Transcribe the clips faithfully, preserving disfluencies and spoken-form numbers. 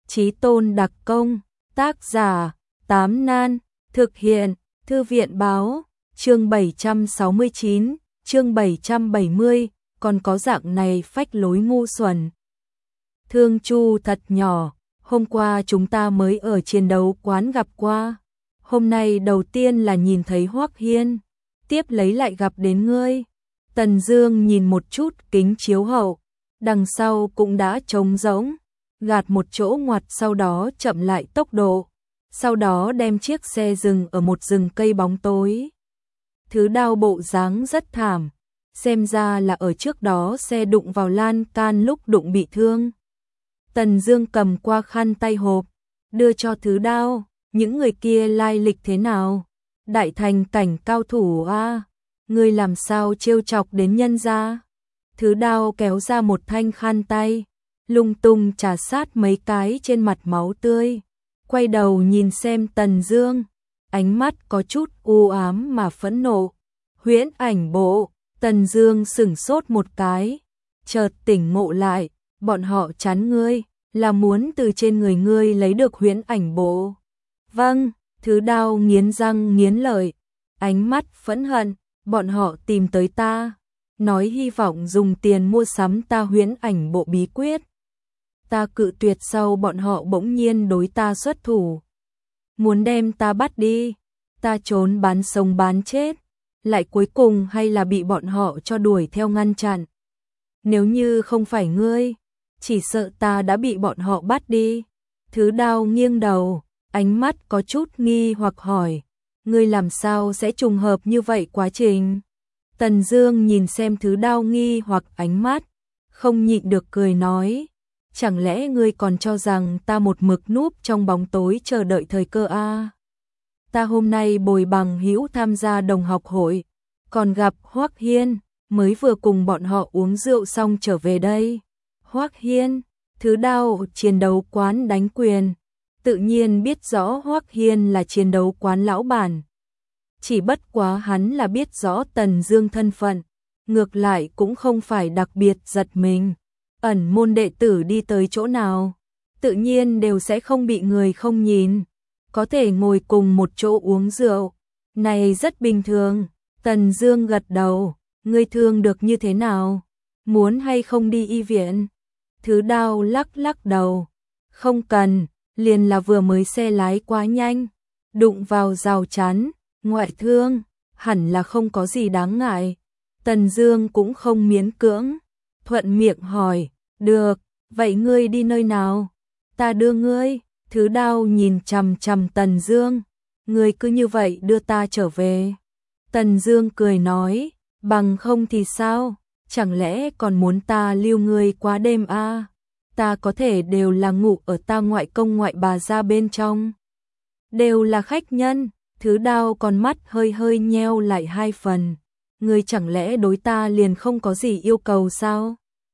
Chí tôn đặc công, tác giả, Tám Nan, thực hiện, Thư viện báo, chương bảy trăm sáu mươi chín, chương bảy trăm bảy mươi, còn có dạng này phách lối ngu xuẩn. Thương Chu thật nhỏ, hôm qua chúng ta mới ở chiến đấu quán gặp qua. Hôm nay đầu tiên là nhìn thấy Hoắc Hiên, tiếp lấy lại gặp đến ngươi. Tần Dương nhìn một chút kính chiếu hậu, đằng sau cũng đã trống rỗng, gạt một chỗ ngoặt sau đó chậm lại tốc độ, sau đó đem chiếc xe dừng ở một rừng cây bóng tối. Thứ Đao bộ dáng rất thảm, xem ra là ở trước đó xe đụng vào lan can lúc đụng bị thương. Tần Dương cầm qua khăn tay hộp, đưa cho Thứ Đao, những người kia lai lịch thế nào? Đại thành cảnh cao thủ a, à? Ngươi làm sao trêu chọc đến nhân gia? Thứ Đao kéo ra một thanh khăn tay, lung tung trà sát mấy cái trên mặt máu tươi, quay đầu nhìn xem Tần Dương, ánh mắt có chút u ám mà phẫn nộ. Huyễn ảnh bộ, Tần Dương sững sốt một cái, chợt tỉnh ngộ lại, bọn họ chán ngươi, là muốn từ trên người ngươi lấy được huyễn ảnh bộ. Vâng, Thứ Đao nghiến răng nghiến lợi, ánh mắt phẫn hận, bọn họ tìm tới ta, nói hy vọng dùng tiền mua sắm ta huyễn ảnh bộ bí quyết. Ta cự tuyệt sau bọn họ bỗng nhiên đối ta xuất thủ, muốn đem ta bắt đi, ta trốn bán sống bán chết, lại cuối cùng hay là bị bọn họ cho đuổi theo ngăn chặn. Nếu như không phải ngươi, chỉ sợ ta đã bị bọn họ bắt đi. Thứ Đao nghiêng đầu, ánh mắt có chút nghi hoặc hỏi, ngươi làm sao sẽ trùng hợp như vậy quá trình? Tần Dương nhìn xem Thứ Đao nghi hoặc ánh mắt, không nhịn được cười nói, chẳng lẽ ngươi còn cho rằng ta một mực núp trong bóng tối chờ đợi thời cơ a? À? Ta hôm nay bồi bằng hữu tham gia đồng học hội, còn gặp Hoắc Hiên, mới vừa cùng bọn họ uống rượu xong trở về đây. Hoắc Hiên, Thứ Đao chiến đấu quán đánh quyền, tự nhiên biết rõ Hoắc Hiên là chiến đấu quán lão bản. Chỉ bất quá hắn là biết rõ Tần Dương thân phận, ngược lại cũng không phải đặc biệt giật mình. Ẩn môn đệ tử đi tới chỗ nào, tự nhiên đều sẽ không bị người không nhìn, có thể ngồi cùng một chỗ uống rượu, này rất bình thường. Tần Dương gật đầu, ngươi thương được như thế nào? Muốn hay không đi y viện? Thứ Đao lắc lắc đầu, không cần, liền là vừa mới xe lái quá nhanh, đụng vào rào chắn, ngoại thương, hẳn là không có gì đáng ngại. Tần Dương cũng không miễn cưỡng, thuận miệng hỏi, được, vậy ngươi đi nơi nào? Ta đưa ngươi. Thứ Đao nhìn chằm chằm Tần Dương, ngươi cứ như vậy đưa ta trở về. Tần Dương cười nói, bằng không thì sao, chẳng lẽ còn muốn ta lưu ngươi quá đêm a? À? Ta có thể đều là ngủ ở ta ngoại công ngoại bà gia bên trong, đều là khách nhân. Thứ Đao con mắt hơi hơi nheo lại hai phần, ngươi chẳng lẽ đối ta liền không có gì yêu cầu sao?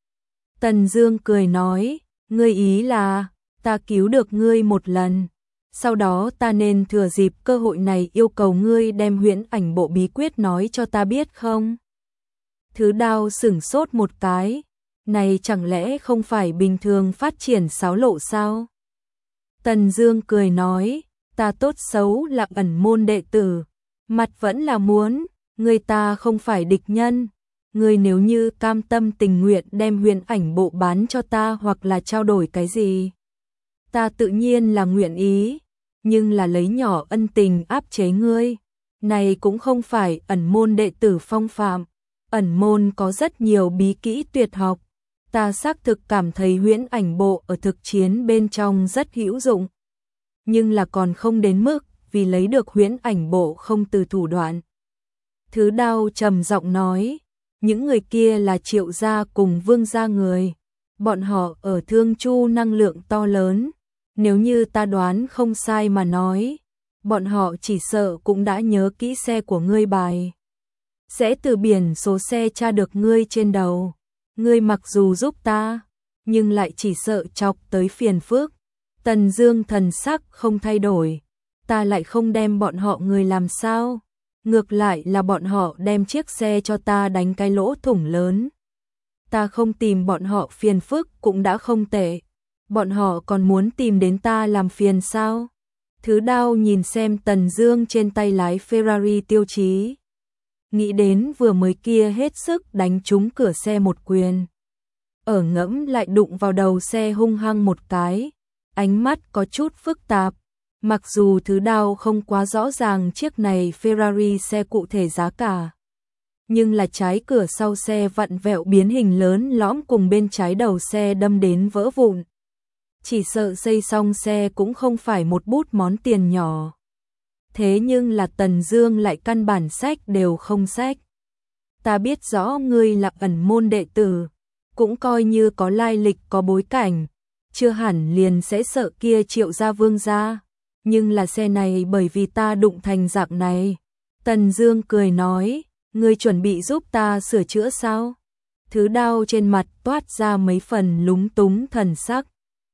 Tần Dương cười nói, ngươi ý là ta cứu được ngươi một lần, sau đó ta nên thừa dịp cơ hội này yêu cầu ngươi đem huyễn ảnh bộ bí quyết nói cho ta biết không? Thứ Đao sững sốt một cái, này chẳng lẽ không phải bình thường phát triển xáo lộ sao? Tần Dương cười nói, ta tốt xấu là ẩn môn đệ tử, mặt vẫn là muốn, người ta không phải địch nhân. Ngươi nếu như cam tâm tình nguyện đem huyễn ảnh bộ bán cho ta hoặc là trao đổi cái gì, ta tự nhiên là nguyện ý, nhưng là lấy nhỏ ân tình áp chế ngươi, này cũng không phải ẩn môn đệ tử phong phạm. Ẩn môn có rất nhiều bí kỹ tuyệt học, ta xác thực cảm thấy huyễn ảnh bộ ở thực chiến bên trong rất hữu dụng, nhưng là còn không đến mức vì lấy được huyễn ảnh bộ không từ thủ đoạn. Thứ Đao trầm giọng nói, những người kia là Triệu gia cùng Vương gia người, bọn họ ở Thương Chu năng lượng to lớn, nếu như ta đoán không sai mà nói, bọn họ chỉ sợ cũng đã nhớ kỹ xe của ngươi bài, sẽ từ biển số xe tra được ngươi trên đầu. Ngươi mặc dù giúp ta, nhưng lại chỉ sợ chọc tới phiền phức. Tần Dương thần sắc không thay đổi, ta lại không đem bọn họ người làm sao? Ngược lại là bọn họ đem chiếc xe cho ta đánh cái lỗ thủng lớn. Ta không tìm bọn họ phiền phức cũng đã không tệ. Bọn họ còn muốn tìm đến ta làm phiền sao? Thứ Đao nhìn xem Tần Dương trên tay lái Ferrari tiêu chí. Nghĩ đến vừa mới kia hết sức đánh trúng cửa xe một quyền. Ở ngẫm lại đụng vào đầu xe hung hăng một cái. Ánh mắt có chút phức tạp. Mặc dù Thứ Đao không quá rõ ràng chiếc này Ferrari xe cụ thể giá cả. Nhưng là trái cửa sau xe vặn vẹo biến hình lớn lõm cùng bên trái đầu xe đâm đến vỡ vụn. Chỉ sợ xây xong xe cũng không phải một bút món tiền nhỏ. Thế nhưng là Tần Dương lại căn bản sách đều không sách. Ta biết rõ ngươi là ẩn môn đệ tử, cũng coi như có lai lịch có bối cảnh, chưa hẳn liền sẽ sợ kia Triệu gia Vương gia, nhưng là xe này bởi vì ta đụng thành dạng này. Tần Dương cười nói, ngươi chuẩn bị giúp ta sửa chữa sao? Thứ Đao trên mặt toát ra mấy phần lúng túng thần sắc.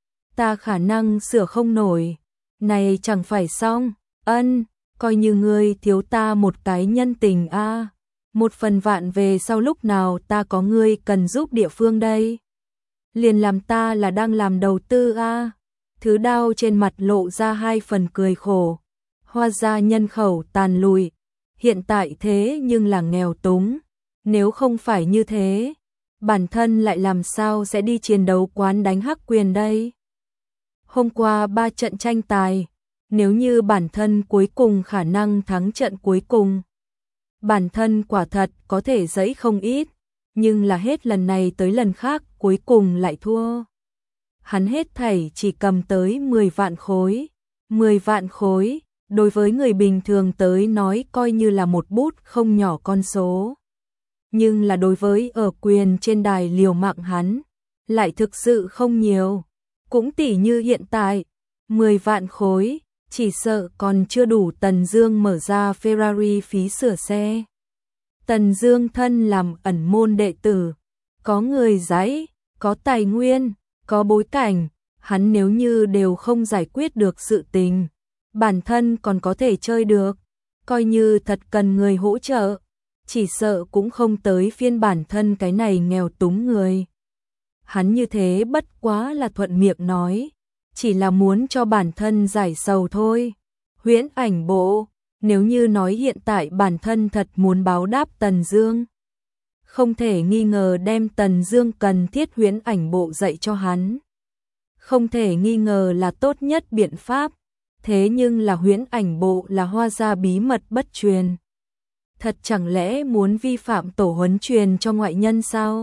Ta khả năng sửa không nổi, này chẳng phải xong, ân, coi như ngươi thiếu ta một cái nhân tình a, à. Một phần vạn về sau lúc nào ta có ngươi cần giúp địa phương đây. Liền làm ta là đang làm đầu tư a. À. Thứ Đao trên mặt lộ ra hai phần cười khổ. Hoa gia nhân khẩu tàn lụi, hiện tại thế nhưng là nghèo túng, nếu không phải như thế, bản thân lại làm sao sẽ đi chiến đấu quán đánh Hắc Quyền đây. Hôm qua ba trận tranh tài, nếu như bản thân cuối cùng khả năng thắng trận cuối cùng, bản thân quả thật có thể dẫy không ít, nhưng là hết lần này tới lần khác cuối cùng lại thua. Hắn hết thảy chỉ cầm tới mười vạn khối, mười vạn khối, đối với người bình thường tới nói coi như là một bút không nhỏ con số. Nhưng là đối với ở quyền trên đài liều mạng hắn, lại thực sự không nhiều. Cũng tỉ như hiện tại, mười vạn khối, chỉ sợ còn chưa đủ Tần Dương mở ra Ferrari phí sửa xe. Tần Dương thân làm ẩn môn đệ tử, có người dãy, có tài nguyên, có bối cảnh, hắn nếu như đều không giải quyết được sự tình, bản thân còn có thể chơi được, coi như thật cần người hỗ trợ, chỉ sợ cũng không tới phiên bản thân cái này nghèo túng người. Hắn như thế bất quá là thuận miệng nói, chỉ là muốn cho bản thân giải sầu thôi. Huyễn Ảnh Bộ, nếu như nói hiện tại bản thân thật muốn báo đáp Tần Dương, không thể nghi ngờ đem Tần Dương cần thiết Huyễn Ảnh Bộ dạy cho hắn. Không thể nghi ngờ là tốt nhất biện pháp, thế nhưng là Huyễn Ảnh Bộ là Hoa gia bí mật bất truyền. Thật chẳng lẽ muốn vi phạm tổ huấn truyền cho ngoại nhân sao?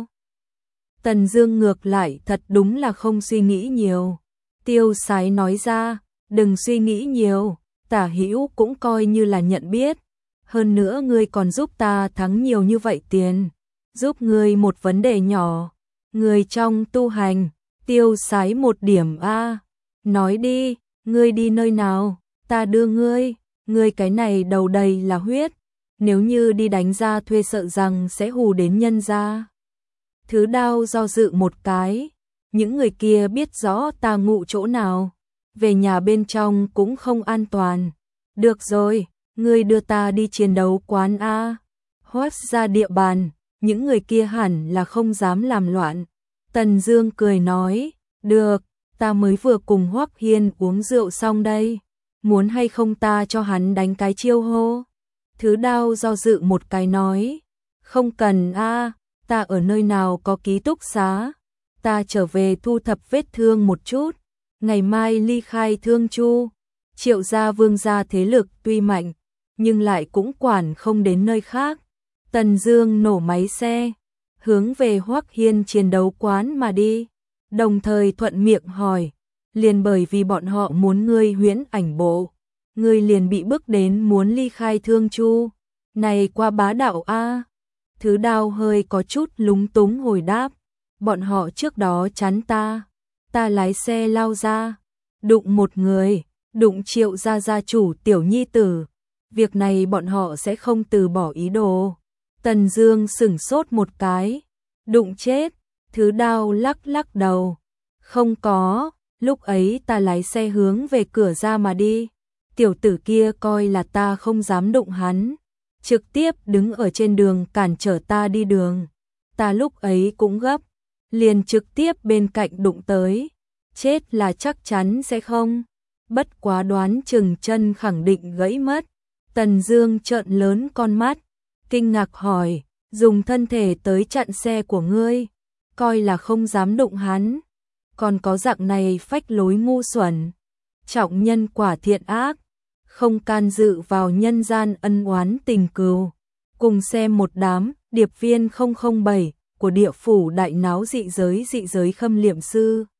Tần Dương ngược lại thật đúng là không suy nghĩ nhiều. Tiêu Sái nói ra, đừng suy nghĩ nhiều, Tả Hữu cũng coi như là nhận biết. Hơn nữa ngươi còn giúp ta thắng nhiều như vậy tiền. Giúp ngươi một vấn đề nhỏ. Ngươi trong tu hành, Tiêu Sái một điểm a. Nói đi, ngươi đi nơi nào, ta đưa ngươi, ngươi cái này đầu đầy là huyết. Nếu như đi đánh ra thuê sợ rằng sẽ hù đến nhân gia. Thứ Đao do dự một cái, những người kia biết rõ ta ngụ chỗ nào, về nhà bên trong cũng không an toàn. Được rồi, ngươi đưa ta đi chiến đấu quán a. Hoác ra địa bàn, những người kia hẳn là không dám làm loạn. Tần Dương cười nói, được, ta mới vừa cùng Hoắc Hiên uống rượu xong đây, muốn hay không ta cho hắn đánh cái chiêu hô. Thứ Đao do dự một cái nói, không cần a. Ta ở nơi nào có ký túc xá, ta trở về thu thập vết thương một chút, ngày mai ly khai Thương Chu. Triệu gia Vương gia thế lực tuy mạnh, nhưng lại cũng quản không đến nơi khác. Tần Dương nổ máy xe, hướng về Hoắc Hiên chiến đấu quán mà đi, đồng thời thuận miệng hỏi, liền bởi vì bọn họ muốn ngươi Huyễn Ảnh Bộ, ngươi liền bị bức đến muốn ly khai Thương Chu, này qua bá đạo a. Thứ Đao hơi có chút lúng túng hồi đáp, bọn họ trước đó chắn ta, ta lái xe lao ra, đụng một người, đụng Triệu gia gia chủ tiểu nhi tử, việc này bọn họ sẽ không từ bỏ ý đồ. Tần Dương sững sốt một cái, đụng chết. Thứ Đao lắc lắc đầu, không có, lúc ấy ta lái xe hướng về cửa ra mà đi, tiểu tử kia coi là ta không dám đụng hắn, trực tiếp đứng ở trên đường cản trở ta đi đường. Ta lúc ấy cũng gấp, liền trực tiếp bên cạnh đụng tới. chết là chắc chắn sẽ không. Bất quá đoán chừng chân khẳng định gãy mất. Tần Dương trợn lớn con mắt, kinh ngạc hỏi, dùng thân thể tới chặn xe của ngươi, coi là không dám đụng hắn, còn có dạng này phách lối ngu xuẩn. Trọng nhân quả thiện ác, không can dự vào nhân gian ân oán tình cừu. Cùng xem một đám điệp viên không không bảy của địa phủ đại náo dị giới dị giới Khâm Liệm Sư.